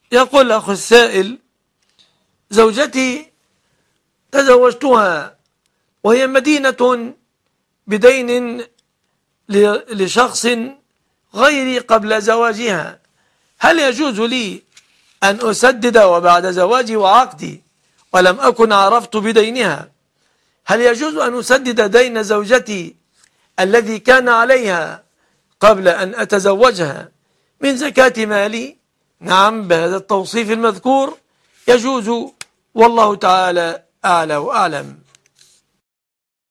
يقول أخو السائل: زوجتي تزوجتها وهي مدينة بدين لشخص غيري قبل زواجها، هل يجوز لي أن أسدد وبعد زواجي وعقدي ولم أكن عرفت بدينها؟ هل يجوز أن أسدد دين زوجتي الذي كان عليها قبل أن أتزوجها من زكاة مالي؟ نعم، بهذا التوصيف المذكور يجوز، والله تعالى أعلى وأعلم.